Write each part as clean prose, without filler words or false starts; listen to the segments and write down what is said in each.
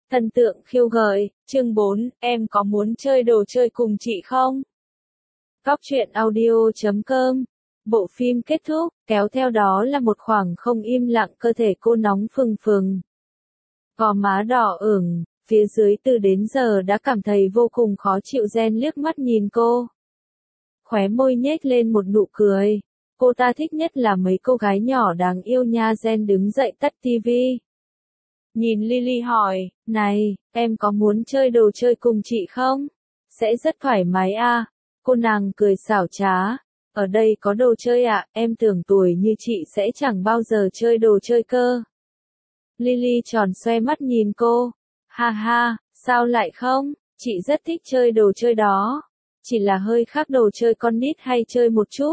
Thần tượng khiêu gợi, chương 4, em có muốn chơi đồ chơi cùng chị không? Góc truyện audio.com. Bộ phim kết thúc, kéo theo đó là một khoảng không im lặng, cơ thể cô nóng phừng phừng. Gò má đỏ ửng, phía dưới từ đến giờ đã cảm thấy vô cùng khó chịu. Jen liếc mắt nhìn cô. Khóe môi nhếch lên một nụ cười. Cô ta thích nhất là mấy cô gái nhỏ đáng yêu nha. Jen đứng dậy tắt tivi. Nhìn Lily hỏi, này, em có muốn chơi đồ chơi cùng chị không? Sẽ rất thoải mái à? Cô nàng cười xảo trá. Ở đây có đồ chơi ạ, em tưởng tuổi như chị sẽ chẳng bao giờ chơi đồ chơi cơ. Lily tròn xoe mắt nhìn cô. Ha ha, sao lại không? Chị rất thích chơi đồ chơi đó. Chỉ là hơi khác đồ chơi con nít hay chơi một chút.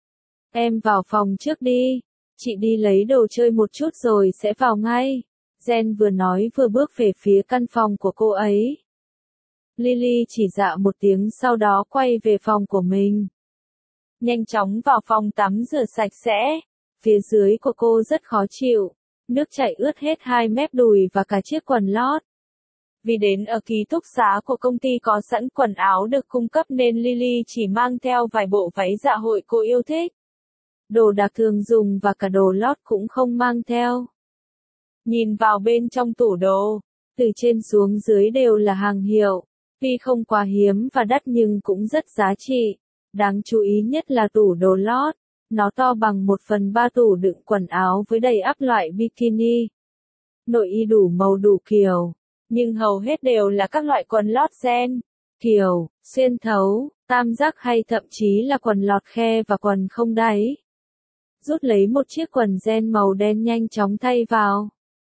Em vào phòng trước đi. Chị đi lấy đồ chơi một chút rồi sẽ vào ngay. Jen vừa nói vừa bước về phía căn phòng của cô ấy. Lily chỉ dạ một tiếng sau đó quay về phòng của mình. Nhanh chóng vào phòng tắm rửa sạch sẽ. Phía dưới của cô rất khó chịu. Nước chảy ướt hết hai mép đùi và cả chiếc quần lót. Vì đến ở ký túc xá của công ty có sẵn quần áo được cung cấp nên Lily chỉ mang theo vài bộ váy dạ hội cô yêu thích. Đồ đạc thường dùng và cả đồ lót cũng không mang theo. Nhìn vào bên trong tủ đồ, từ trên xuống dưới đều là hàng hiệu, tuy không quá hiếm và đắt nhưng cũng rất giá trị. Đáng chú ý nhất là tủ đồ lót, nó to bằng 1/3 tủ đựng quần áo với đầy ắp loại bikini. Nội y đủ màu đủ kiểu, nhưng hầu hết đều là các loại quần lót ren, kiểu, xuyên thấu, tam giác hay thậm chí là quần lọt khe và quần không đáy. Rút lấy một chiếc quần ren màu đen nhanh chóng thay vào.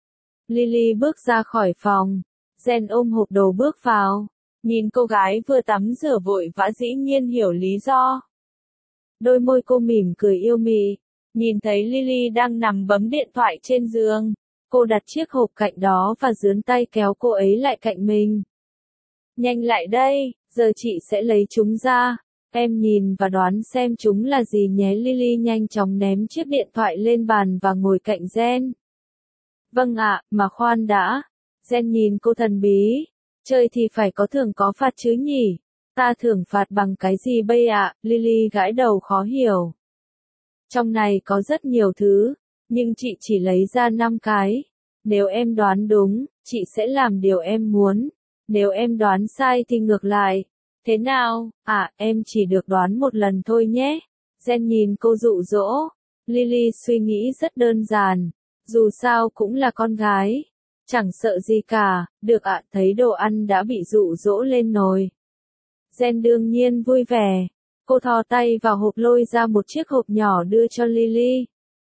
Lily bước ra khỏi phòng. Jen ôm hộp đồ bước vào. Nhìn cô gái vừa tắm rửa vội vã dĩ nhiên hiểu lý do. Đôi môi cô mỉm cười yêu mị. Nhìn thấy Lily đang nằm bấm điện thoại trên giường. Cô đặt chiếc hộp cạnh đó và giương tay kéo cô ấy lại cạnh mình. Nhanh lại đây, giờ chị sẽ lấy chúng ra. Em nhìn và đoán xem chúng là gì nhé. Lily nhanh chóng ném chiếc điện thoại lên bàn và ngồi cạnh Jen. Vâng ạ, mà khoan đã. Jen nhìn cô thần bí. Chơi thì phải có thưởng có phạt chứ nhỉ? Ta thưởng phạt bằng cái gì bây ạ? Lily gãi đầu khó hiểu. Trong này có rất nhiều thứ, nhưng chị chỉ lấy ra 5 cái. Nếu em đoán đúng, chị sẽ làm điều em muốn. Nếu em đoán sai thì ngược lại. Thế nào? À, em chỉ được đoán một lần thôi nhé. Jen nhìn cô dụ dỗ. Lily suy nghĩ rất đơn giản. Dù sao cũng là con gái. Chẳng sợ gì cả, được ạ. Thấy đồ ăn đã bị dụ dỗ lên nồi. Jen đương nhiên vui vẻ. Cô thò tay vào hộp lôi ra một chiếc hộp nhỏ đưa cho Lily.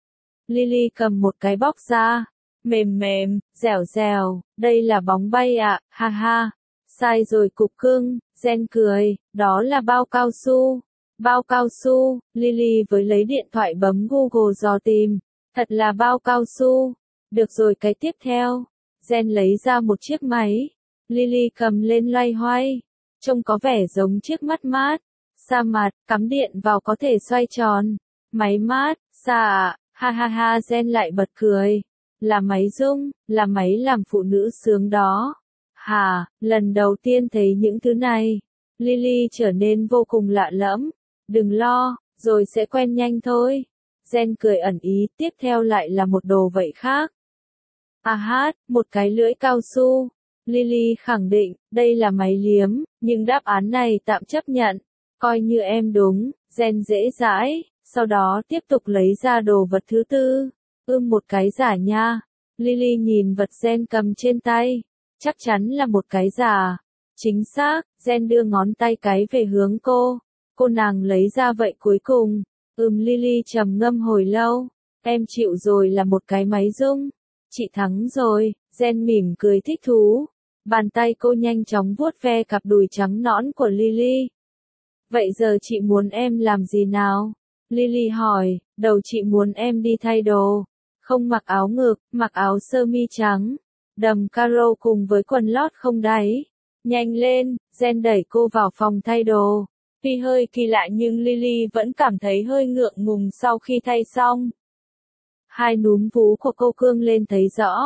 Lily cầm một cái bóc ra. Mềm mềm, dẻo dẻo, đây là bóng bay ạ, ha ha. Sai rồi cục cưng, Jen cười, đó là bao cao su. Bao cao su, Lily với lấy điện thoại bấm Google dò tìm. Thật là bao cao su. Được rồi, cái tiếp theo. Jen lấy ra một chiếc máy. Lily cầm lên loay hoay. Trông có vẻ giống chiếc mắt mát. Sa mặt, cắm điện vào có thể xoay tròn. Máy mát, sa ạ, ha ha ha. Jen lại bật cười. Là máy rung, là máy làm phụ nữ sướng đó. Hà, lần đầu tiên thấy những thứ này. Lily trở nên vô cùng lạ lẫm. Đừng lo, rồi sẽ quen nhanh thôi. Jen cười ẩn ý, tiếp theo lại là một đồ vậy khác. À hát, một cái lưỡi cao su. Lily khẳng định, đây là máy liếm, nhưng đáp án này tạm chấp nhận. Coi như em đúng, Jen dễ dãi, sau đó tiếp tục lấy ra đồ vật thứ tư. Một cái giả nha. Lily nhìn vật Jen cầm trên tay. Chắc chắn là một cái giả. Chính xác, Jen đưa ngón tay cái về hướng cô. Cô nàng lấy ra vậy cuối cùng. Lily trầm ngâm hồi lâu. Em chịu rồi, là một cái máy rung. Chị thắng rồi. Jen mỉm cười thích thú. Bàn tay cô nhanh chóng vuốt ve cặp đùi trắng nõn của Lily. Vậy giờ chị muốn em làm gì nào? Lily hỏi. Đầu chị muốn em đi thay đồ. Không mặc áo ngực, mặc áo sơ mi trắng. Đầm caro cùng với quần lót không đáy. Nhanh lên, Jen đẩy cô vào phòng thay đồ. Tuy hơi kỳ lạ nhưng Lily vẫn cảm thấy hơi ngượng ngùng sau khi thay xong. Hai núm vú của cô cương lên thấy rõ.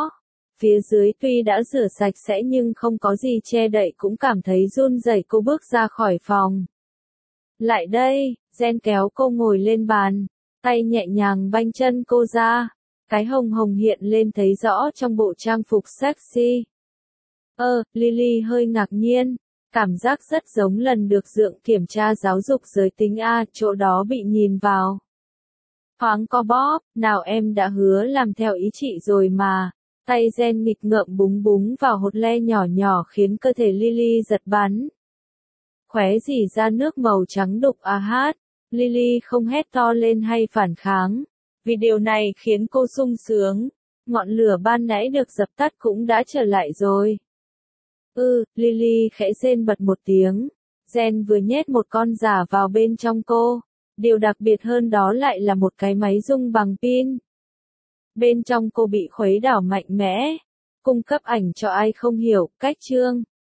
Phía dưới tuy đã rửa sạch sẽ nhưng không có gì che đậy cũng cảm thấy run rẩy, cô bước ra khỏi phòng. Lại đây, Jen kéo cô ngồi lên bàn, tay nhẹ nhàng banh chân cô ra. Cái hồng hồng hiện lên thấy rõ trong bộ trang phục sexy. Lily hơi ngạc nhiên, cảm giác rất giống lần được Dượng kiểm tra giáo dục giới tính chỗ đó bị nhìn vào. Thoáng co bóp, nào em đã hứa làm theo ý chị rồi mà. Tay Jen nghịch ngợm búng búng vào hột le nhỏ nhỏ khiến cơ thể Lily giật bắn. Khóe rỉ ra nước màu trắng đục hát. Lily không hét to lên hay phản kháng, vì điều này khiến cô sung sướng. Ngọn lửa ban nãy được dập tắt cũng đã trở lại rồi. Lily khẽ rên bật một tiếng. Jen vừa nhét một con giả vào bên trong cô. Điều đặc biệt hơn đó lại là một cái máy rung bằng pin. Bên trong cô bị khuấy đảo mạnh mẽ, cung cấp ảnh cho ai không hiểu, cách chương.